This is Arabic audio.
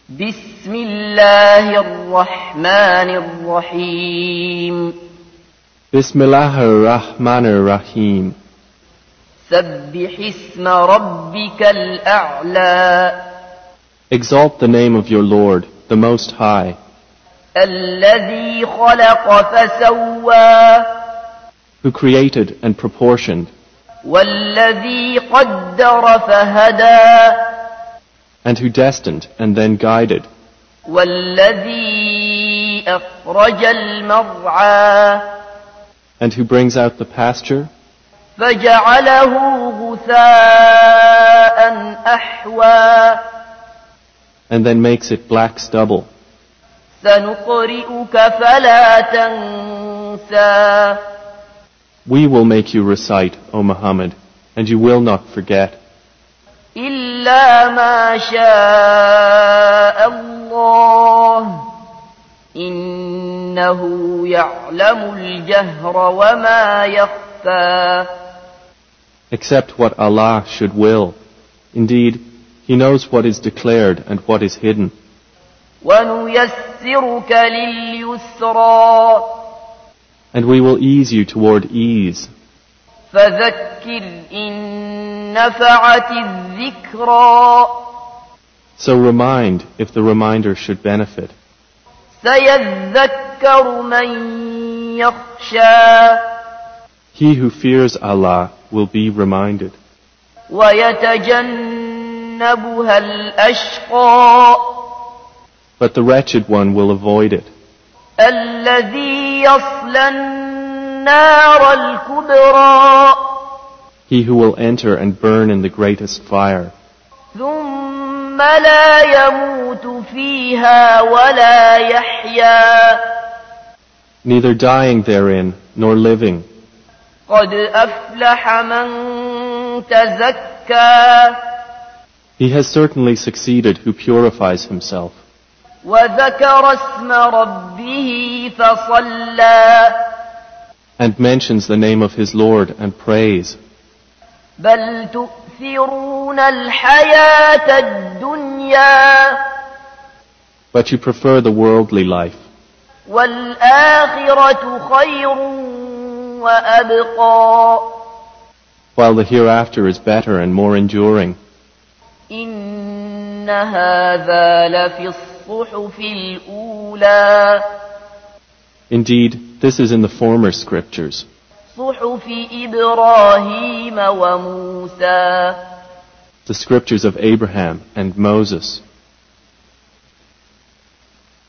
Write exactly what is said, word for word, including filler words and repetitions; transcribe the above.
بسم الله الرحمن الرحيم Bismillahir-Rahmanir-Rahim. سبح اسم ربك الأعلى Exalt the name of your Lord, the Most High, الذي خلق فسوى who created and proportioned, والذي قدر فهدى and who destined and then guided, والذي أخرج المرعى and who brings out the pasture فجعله غثاء أحوى and then makes it black stubble. سنقرئك فلا تنسى We will make you recite, O Muhammad, and you will not forget, إلا ما شاء الله إنه يعلم الجهر وما يخفى except what Allah should will. Indeed, He knows what is declared and what is hidden. ونيسرك لليسرى And we will ease you toward ease. فذكر إن نفعت الذكرى So remind if the reminder should benefit. سيذكر من يخشى He who fears Allah will be reminded. ويتجنبها الأشقى But the wretched one will avoid it. الذي يصلى النار الكبرى He who will enter and burn in the greatest fire, ثم لا يموت فيها ولا يحيا neither dying therein nor living. قد أفلح من تزكى He has certainly succeeded who purifies himself وذكر اسم ربه فصلى and mentions the name of his Lord and prays. بل تؤثرون الحياة الدنيا But you prefer the worldly life, والآخرة خير وأبقى while the hereafter is better and more enduring. إن هذا لفي الصحف الأولى Indeed, this is in the former scriptures, صحف إبراهيم وموسى the scriptures of Abraham and Moses.